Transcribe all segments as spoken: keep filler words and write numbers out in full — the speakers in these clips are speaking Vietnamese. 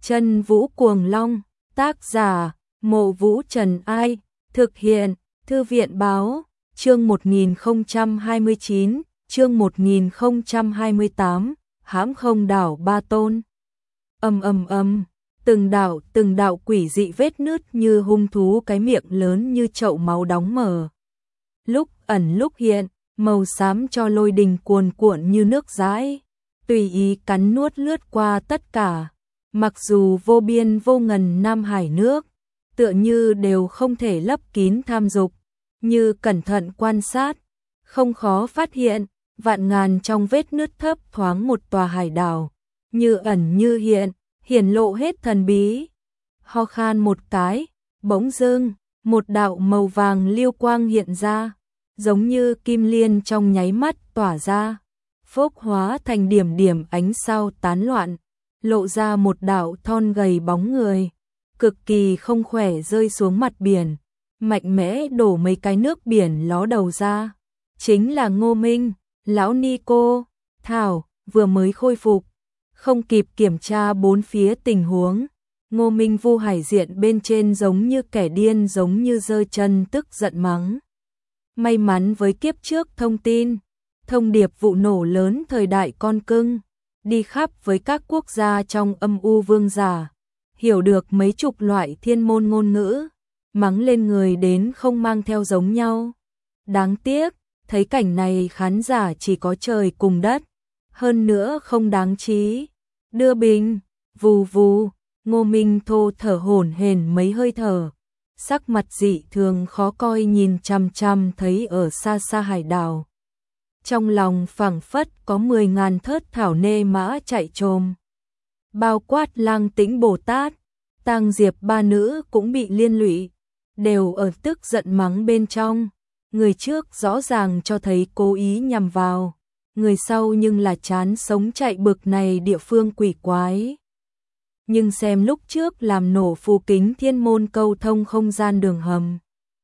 Chân Vũ Cuồng Long, tác giả, Mộ Vũ Trần Ai, thực hiện, Thư viện Báo, chương một nghìn không trăm hai mươi chín, chương một nghìn không trăm hai mươi tám, hãm không đảo Ba Tôn. Ầm ầm ầm, từng đạo từng đạo quỷ dị vết nứt như hung thú, cái miệng lớn như chậu máu đóng mở. Lúc ẩn lúc hiện, màu xám cho lôi đình cuồn cuộn như nước dãi, tùy ý cắn nuốt lướt qua tất cả. Mặc dù vô biên vô ngần Nam Hải nước, tựa như đều không thể lấp kín tham dục, như cẩn thận quan sát, không khó phát hiện, vạn ngàn trong vết nứt thấp thoáng một tòa hải đảo, như ẩn như hiện, hiển lộ hết thần bí. Ho khan một cái, bỗng dưng, một đạo màu vàng liêu quang hiện ra, giống như kim liên trong nháy mắt tỏa ra, phốc hóa thành điểm điểm ánh sao tán loạn, lộ ra một đạo thon gầy bóng người, cực kỳ không khỏe rơi xuống mặt biển, mạnh mẽ đổ mấy cái nước biển ló đầu ra. Chính là Ngô Minh, lão Nico, Thảo, vừa mới khôi phục, không kịp kiểm tra bốn phía tình huống. Ngô Minh vu hải diện bên trên giống như kẻ điên, giống như giơ chân tức giận mắng. May mắn với kiếp trước thông tin, thông điệp vụ nổ lớn thời đại con cưng, đi khắp với các quốc gia trong âm u vương giả, hiểu được mấy chục loại thiên môn ngôn ngữ, mắng lên người đến không mang theo giống nhau. Đáng tiếc, thấy cảnh này khán giả chỉ có trời cùng đất, hơn nữa không đáng trí. Đưa bình, vù vù, Ngô Minh thô thở hổn hển mấy hơi thở, sắc mặt dị thường khó coi nhìn chằm chằm thấy ở xa xa hải đảo. Trong lòng phảng phất có mười ngàn thớt thảo nê mã chạy trồm. Bao quát Lang Tĩnh Bồ Tát, Tang Diệp ba nữ cũng bị liên lụy, đều ở tức giận mắng bên trong. Người trước rõ ràng cho thấy cố ý nhằm vào, người sau nhưng là chán sống chạy bực này địa phương quỷ quái. Nhưng xem lúc trước làm nổ phù kính thiên môn câu thông không gian đường hầm,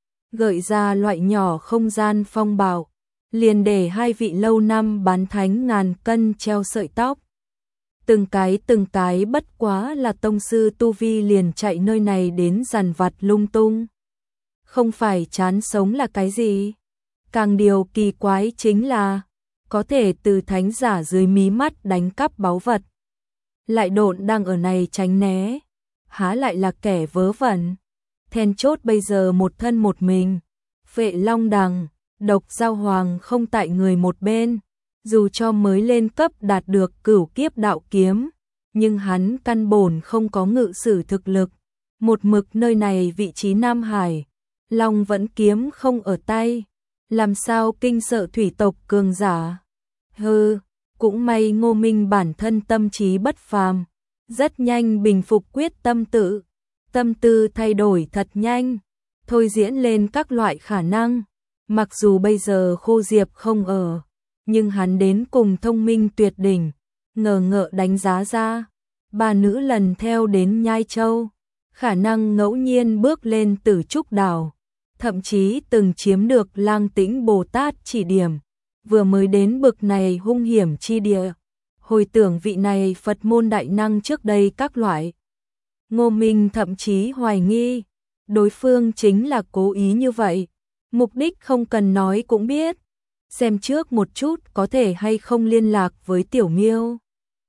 gợi ra loại nhỏ không gian phong bạo, liền để hai vị lâu năm bán thánh ngàn cân treo sợi tóc. Từng cái từng cái bất quá là tông sư tu vi liền chạy nơi này đến dằn vặt lung tung. Không phải chán sống là cái gì? Càng điều kỳ quái chính là có thể từ thánh giả dưới mí mắt đánh cắp báu vật, lại độn đang ở này tránh né, há lại là kẻ vớ vẩn. Then chốt bây giờ một thân một mình, Phệ Long Đằng, Độc Giao Hoàng không tại người một bên, dù cho mới lên cấp đạt được cửu kiếp đạo kiếm, nhưng hắn căn bổn không có ngự sử thực lực, một mực nơi này vị trí Nam Hải, Long vẫn kiếm không ở tay, làm sao kinh sợ thủy tộc cường giả. Hừ, cũng may Ngô Minh bản thân tâm trí bất phàm, rất nhanh bình phục quyết tâm tự, tâm tư thay đổi thật nhanh, thôi diễn lên các loại khả năng. Mặc dù bây giờ Khô Diệp không ở, nhưng hắn đến cùng thông minh tuyệt đỉnh, ngờ ngợ đánh giá ra, ba nữ lần theo đến Nhai Châu, khả năng ngẫu nhiên bước lên Tử Trúc Đảo, thậm chí từng chiếm được Lang Tĩnh Bồ Tát chỉ điểm, vừa mới đến bực này hung hiểm chi địa, hồi tưởng vị này Phật môn đại năng trước đây các loại. Ngô Minh thậm chí hoài nghi, đối phương chính là cố ý như vậy, mục đích không cần nói cũng biết, xem trước một chút có thể hay không liên lạc với Tiểu Miêu.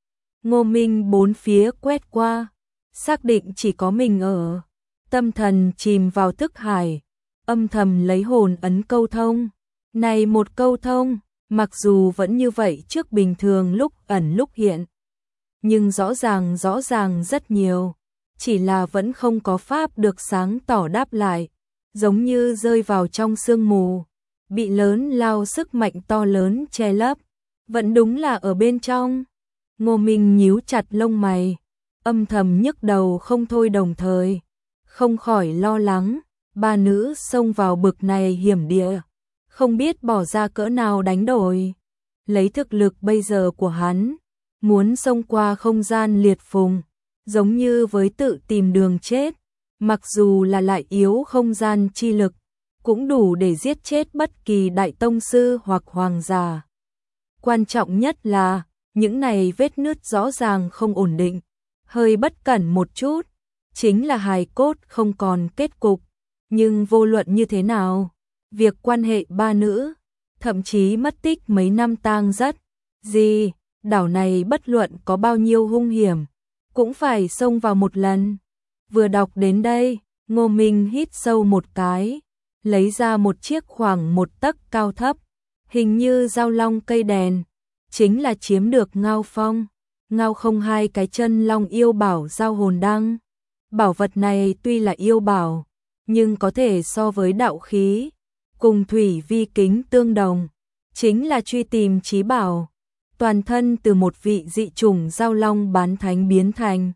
Ngô Minh bốn phía quét qua, xác định chỉ có mình ở, tâm thần chìm vào thức hải, âm thầm lấy hồn ấn câu thông. Này một câu thông, mặc dù vẫn như vậy trước bình thường lúc ẩn lúc hiện, nhưng rõ ràng rõ ràng rất nhiều, chỉ là vẫn không có pháp được sáng tỏ đáp lại, giống như rơi vào trong sương mù, bị lớn lao sức mạnh to lớn che lấp, vẫn đúng là ở bên trong. Ngô Minh nhíu chặt lông mày, âm thầm nhức đầu không thôi, đồng thời không khỏi lo lắng, ba nữ xông vào bực này hiểm địa, không biết bỏ ra cỡ nào đánh đổi. Lấy thực lực bây giờ của hắn, muốn xông qua không gian liệt phùng, giống như với tự tìm đường chết, mặc dù là lại yếu không gian chi lực, cũng đủ để giết chết bất kỳ đại tông sư hoặc hoàng giả. Quan trọng nhất là, những này vết nứt rõ ràng không ổn định, hơi bất cẩn một chút, chính là hài cốt không còn kết cục, nhưng vô luận như thế nào, việc quan hệ ba nữ, thậm chí mất tích mấy năm tang rất gì, đảo này bất luận có bao nhiêu hung hiểm, cũng phải xông vào một lần. Vừa đọc đến đây, Ngô Minh hít sâu một cái, lấy ra một chiếc khoảng một tấc cao thấp, hình như dao long cây đèn, chính là chiếm được Ngao Phong. Ngao không hai cái chân long yêu bảo giao hồn đăng. Bảo vật này tuy là yêu bảo, nhưng có thể so với đạo khí, cùng thủy vi kính tương đồng, chính là truy tìm chí bảo, toàn thân từ một vị dị chủng giao long bán thánh biến thành.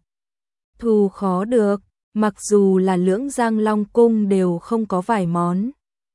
Thù khó được, mặc dù là Lưỡng Giang Long cung đều không có vài món.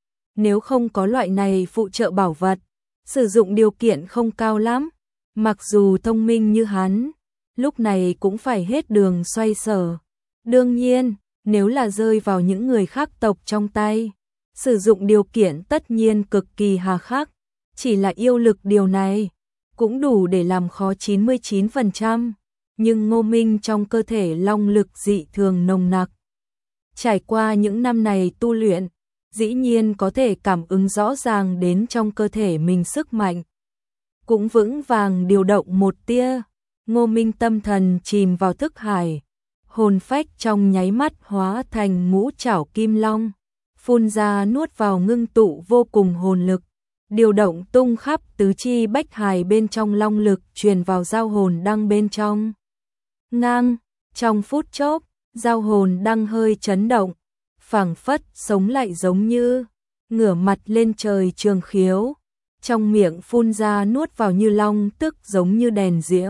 Nếu không có loại này phụ trợ bảo vật, sử dụng điều kiện không cao lắm, mặc dù thông minh như hắn, lúc này cũng phải hết đường xoay sở. Đương nhiên, nếu là rơi vào những người khác tộc trong tay, sử dụng điều kiện tất nhiên cực kỳ hà khắc, chỉ là yêu lực điều này, cũng đủ để làm khó chín mươi chín phần trăm, nhưng Ngô Minh trong cơ thể long lực dị thường nồng nặc. Trải qua những năm này tu luyện, dĩ nhiên có thể cảm ứng rõ ràng đến trong cơ thể mình sức mạnh. Cũng vững vàng điều động một tia, Ngô Minh tâm thần chìm vào thức hải, hồn phách trong nháy mắt hóa thành ngũ trảo kim long, phun ra nuốt vào ngưng tụ vô cùng hồn lực, điều động tung khắp tứ chi bách hài bên trong long lực truyền vào giao hồn đăng bên trong. Ngang, trong phút chốc, giao hồn đăng hơi chấn động, phảng phất sống lại giống như ngửa mặt lên trời trường khiếu, trong miệng phun ra nuốt vào như long tức giống như đèn diễm.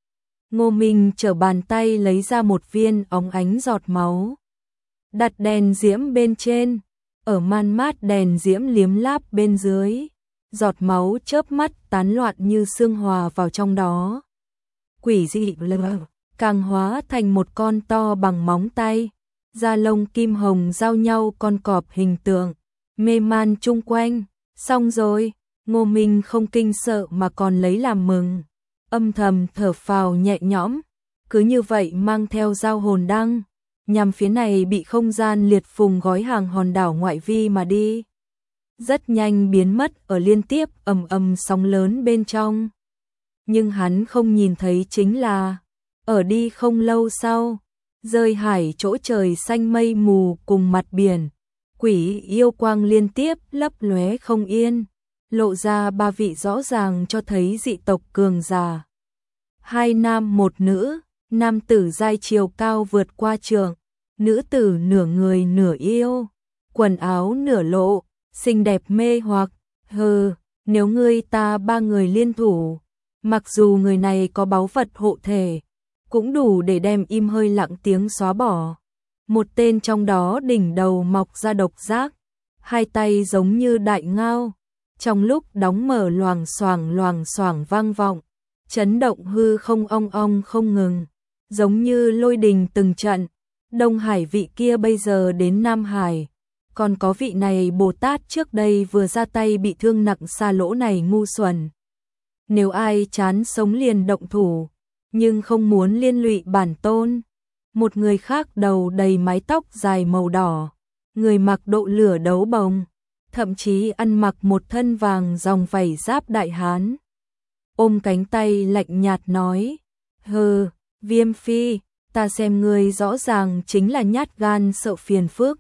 Ngô Minh trở bàn tay lấy ra một viên óng ánh giọt máu, đặt đèn diễm bên trên, ở man mát đèn diễm liếm láp bên dưới, giọt máu chớp mắt tán loạn như sương hòa vào trong đó. Quỷ dị lờ, càng hóa thành một con to bằng móng tay, da lông kim hồng giao nhau con cọp hình tượng, mê man chung quanh. Xong rồi, Ngô Minh không kinh sợ mà còn lấy làm mừng, âm thầm thở phào nhẹ nhõm, cứ như vậy mang theo giao hồn đăng, nhằm phía này bị không gian liệt phùng gói hàng hòn đảo ngoại vi mà đi. Rất nhanh biến mất ở liên tiếp ầm ầm sóng lớn bên trong. Nhưng hắn không nhìn thấy chính là, ở đi không lâu sau, rơi hải chỗ trời xanh mây mù cùng mặt biển, quỷ yêu quang liên tiếp lấp lóe không yên, lộ ra ba vị rõ ràng cho thấy dị tộc cường giả. Hai nam một nữ, nam tử giai chiều cao vượt qua trượng, nữ tử nửa người nửa yêu, quần áo nửa lộ, xinh đẹp mê hoặc. Hừ, nếu ngươi ta ba người liên thủ, mặc dù người này có báu vật hộ thể, cũng đủ để đem im hơi lặng tiếng xóa bỏ. Một tên trong đó đỉnh đầu mọc ra độc giác, hai tay giống như đại ngao, trong lúc đóng mở loảng xoảng loảng xoảng vang vọng, chấn động hư không ong ong không ngừng, giống như lôi đình từng trận. Đông Hải vị kia bây giờ đến Nam Hải, còn có vị này Bồ Tát trước đây vừa ra tay bị thương nặng xa lỗ này ngu xuẩn. Nếu ai chán sống liền động thủ, nhưng không muốn liên lụy bản tôn. Một người khác đầu đầy mái tóc dài màu đỏ, người mặc độ lửa đấu bồng, thậm chí ăn mặc một thân vàng dòng vảy giáp đại hán. Ôm cánh tay lạnh nhạt nói, hừ, Viêm Phi, ta xem ngươi rõ ràng chính là nhát gan sợ phiền phức.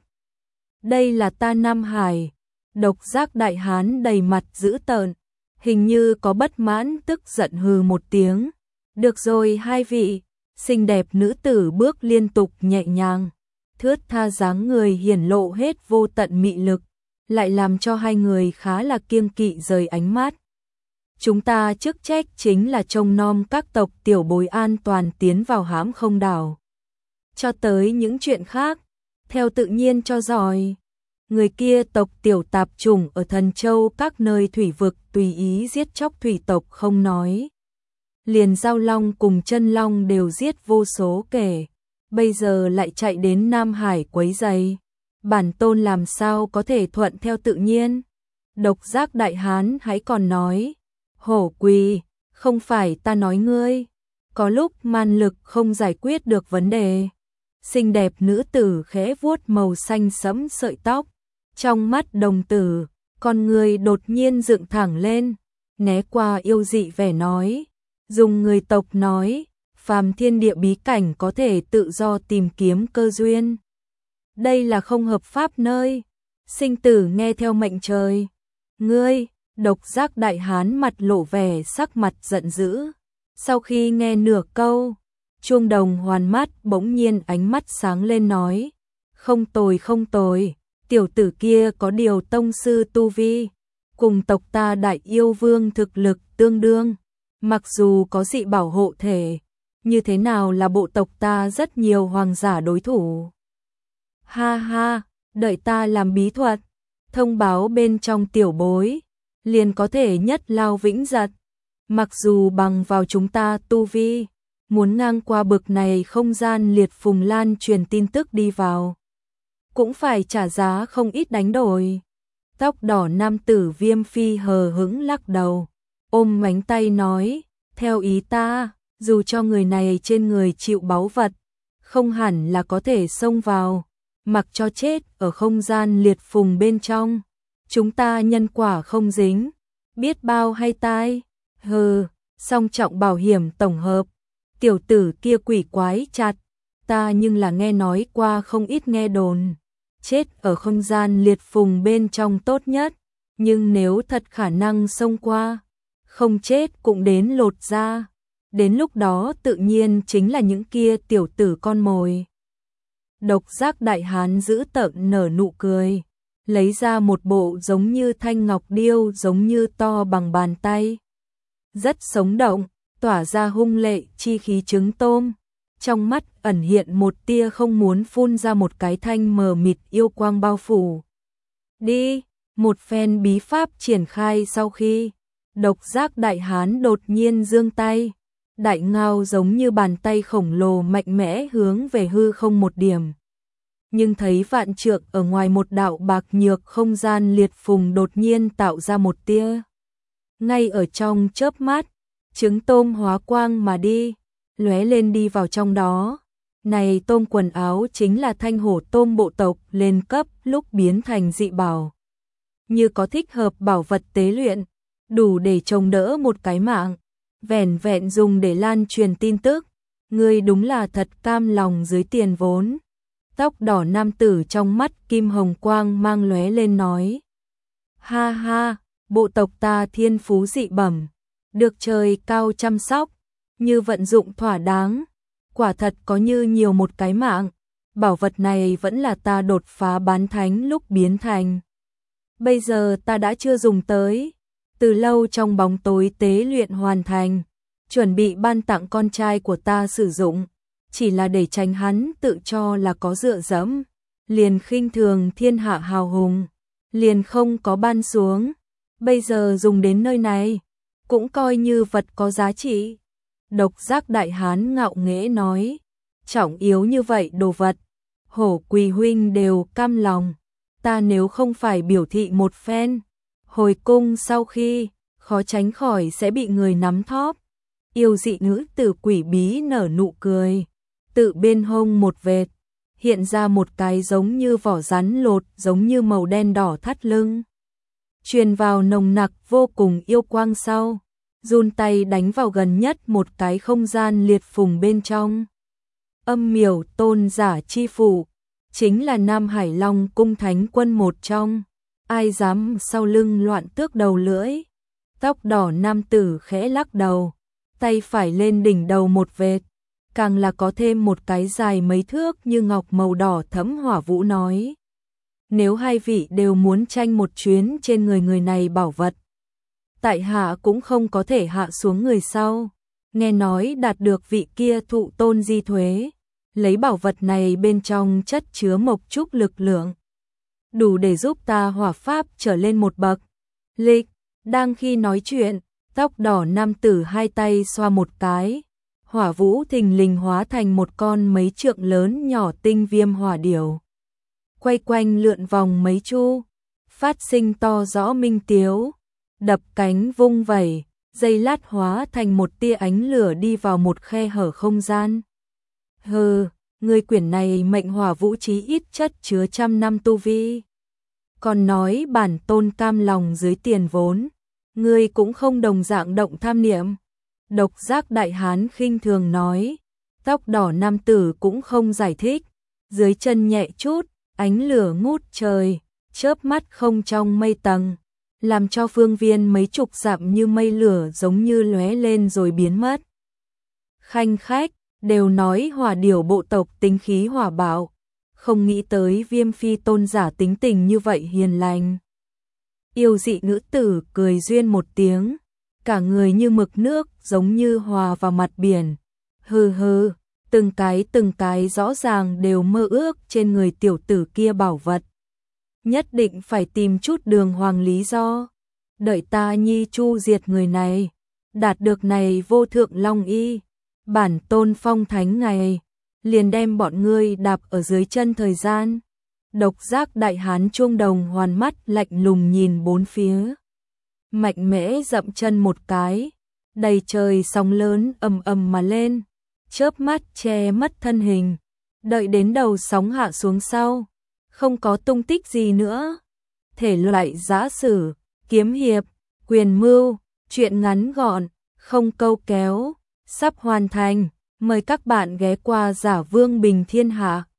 Đây là ta Nam Hải. Độc giác đại hán đầy mặt dữ tợn, hình như có bất mãn tức giận hừ một tiếng. Được rồi hai vị, xinh đẹp nữ tử bước liên tục nhẹ nhàng, thướt tha dáng người hiển lộ hết vô tận mị lực, lại làm cho hai người khá là kiêng kỵ rời ánh mắt. Chúng ta chức trách chính là trông nom các tộc tiểu bối an toàn tiến vào hãm không đảo. Cho tới những chuyện khác, theo tự nhiên cho giỏi. Người kia tộc tiểu tạp chủng ở Thần Châu các nơi thủy vực tùy ý giết chóc thủy tộc không nói. Liền giao long cùng chân long đều giết vô số kể, bây giờ lại chạy đến Nam Hải quấy rầy. Bản tôn làm sao có thể thuận theo tự nhiên. Độc giác đại hán hãy còn nói, hổ quỳ, không phải ta nói ngươi. có lúc man lực không giải quyết được vấn đề. Xinh đẹp nữ tử khẽ vuốt màu xanh sẫm sợi tóc, trong mắt đồng tử, con người đột nhiên dựng thẳng lên, né qua yêu dị vẻ nói, dùng người tộc nói, phàm thiên địa bí cảnh có thể tự do tìm kiếm cơ duyên. Đây là không hợp pháp nơi, sinh tử nghe theo mệnh trời. Ngươi, độc giác đại hán mặt lộ vẻ sắc mặt giận dữ. Sau khi nghe nửa câu, Chuông Đồng hoàn mắt bỗng nhiên ánh mắt sáng lên nói, không tồi không tồi, tiểu tử kia có điều tông sư tu vi, cùng tộc ta đại yêu vương thực lực tương đương, mặc dù có dị bảo hộ thể, như thế nào là bộ tộc ta rất nhiều hoàng giả đối thủ. Ha ha, đợi ta làm bí thuật, thông báo bên trong tiểu bối, liền có thể nhất lao vĩnh giật. Mặc dù bằng vào chúng ta tu vi, muốn ngang qua bực này không gian liệt phùng lan truyền tin tức đi vào, cũng phải trả giá không ít đánh đổi. Tóc đỏ nam tử Viêm Phi hờ hững lắc đầu, ôm mánh tay nói, theo ý ta, dù cho người này trên người chịu báu vật, không hẳn là có thể xông vào, mặc cho chết ở không gian liệt phùng bên trong. Chúng ta nhân quả không dính, biết bao hay tai. Hừ, song trọng bảo hiểm tổng hợp, tiểu tử kia quỷ quái chặt, ta nhưng là nghe nói qua không ít nghe đồn, chết ở không gian liệt phùng bên trong tốt nhất, nhưng nếu thật khả năng xông qua, không chết cũng đến lột da, đến lúc đó tự nhiên chính là những kia tiểu tử con mồi. Độc giác đại hán giữ tợn nở nụ cười, lấy ra một bộ giống như thanh ngọc điêu giống như to bằng bàn tay. Rất sống động, tỏa ra hung lệ chi khí trứng tôm, trong mắt ẩn hiện một tia không muốn phun ra một cái thanh mờ mịt yêu quang bao phủ. Đi, một phen bí pháp triển khai sau khi, độc giác đại hán đột nhiên giương tay, đại ngao giống như bàn tay khổng lồ mạnh mẽ hướng về hư không một điểm. Nhưng thấy vạn trượng ở ngoài một đạo bạc nhược không gian liệt phùng đột nhiên tạo ra một tia. Ngay ở trong chớp mắt, trứng tôm hóa quang mà đi, lóe lên đi vào trong đó. Này tôm quần áo chính là thanh hổ tôm bộ tộc lên cấp lúc biến thành dị bảo. Như có thích hợp bảo vật tế luyện, đủ để trông đỡ một cái mạng, vẻn vẹn dùng để lan truyền tin tức. Ngươi đúng là thật cam lòng dưới tiền vốn. Tóc đỏ nam tử trong mắt kim hồng quang mang lóe lên nói. Ha ha, bộ tộc ta thiên phú dị bẩm, được trời cao chăm sóc, như vận dụng thỏa đáng, quả thật có như nhiều một cái mạng, bảo vật này vẫn là ta đột phá bán thánh lúc biến thành. Bây giờ ta đã chưa dùng tới, từ lâu trong bóng tối tế luyện hoàn thành, chuẩn bị ban tặng con trai của ta sử dụng, chỉ là để tránh hắn tự cho là có dựa dẫm, liền khinh thường thiên hạ hào hùng, liền không có ban xuống. Bây giờ dùng đến nơi này, cũng coi như vật có giá trị. Độc giác đại hán ngạo nghễ nói, trọng yếu như vậy đồ vật, hổ quỳ huynh đều cam lòng, ta nếu không phải biểu thị một phen, hồi cung sau khi, khó tránh khỏi sẽ bị người nắm thóp. Yêu dị nữ tử quỷ bí nở nụ cười, tự bên hông một vệt, hiện ra một cái giống như vỏ rắn lột giống như màu đen đỏ thắt lưng. Truyền vào nồng nặc vô cùng yêu quang sau, run tay đánh vào gần nhất một cái không gian liệt phùng bên trong. Âm miểu tôn giả chi phủ, chính là Nam Hải Long cung thánh quân một trong, ai dám sau lưng loạn tước đầu lưỡi. Tóc đỏ nam tử khẽ lắc đầu, tay phải lên đỉnh đầu một vệt, càng là có thêm một cái dài mấy thước như ngọc màu đỏ thẫm. Hỏa Vũ nói, nếu hai vị đều muốn tranh một chuyến trên người người này bảo vật, tại hạ cũng không có thể hạ xuống người sau. Nghe nói đạt được vị kia thụ tôn di thuế, lấy bảo vật này bên trong chất chứa mộc trúc lực lượng, đủ để giúp ta hỏa pháp trở lên một bậc. Lịch, đang khi nói chuyện, tóc đỏ nam tử hai tay xoa một cái, Hỏa Vũ thình lình hóa thành một con mấy trượng lớn nhỏ tinh viêm hỏa điểu, quay quanh lượn vòng mấy chu, phát sinh to rõ minh tiếu, đập cánh vung vẩy, giây lát hóa thành một tia ánh lửa đi vào một khe hở không gian. Hừ, người quyển này mệnh hỏa vũ chí ít chất chứa trăm năm tu vi. Còn nói bản tôn cam lòng dưới tiền vốn, ngươi cũng không đồng dạng động tham niệm. Độc giác đại hán khinh thường nói, tóc đỏ nam tử cũng không giải thích, dưới chân nhẹ chút, ánh lửa ngút trời, chớp mắt không trong mây tầng, làm cho phương viên mấy chục dặm như mây lửa giống như lóe lên rồi biến mất. Khanh khách, đều nói hỏa điểu bộ tộc tính khí hỏa bạo, không nghĩ tới Viêm Phi tôn giả tính tình như vậy hiền lành. Yêu dị nữ tử cười duyên một tiếng, cả người như mực nước giống như hòa vào mặt biển. Hừ hừ, từng cái từng cái rõ ràng đều mơ ước trên người tiểu tử kia bảo vật. Nhất định phải tìm chút đường hoàng lý do. Đợi ta nhi chu diệt người này, đạt được này vô thượng long y, bản tôn phong thánh ngày, liền đem bọn ngươi đạp ở dưới chân thời gian. Độc giác đại hán chuông đồng hoàn mắt lạnh lùng nhìn bốn phía. Mạnh mẽ dậm chân một cái, đầy trời sóng lớn ầm ầm mà lên, chớp mắt che mất thân hình. Đợi đến đầu sóng hạ xuống sau, không có tung tích gì nữa. Thể loại giã sử, kiếm hiệp, quyền mưu, truyện ngắn gọn, không câu kéo, sắp hoàn thành. Mời các bạn ghé qua Giả Vương Bình Thiên Hạ.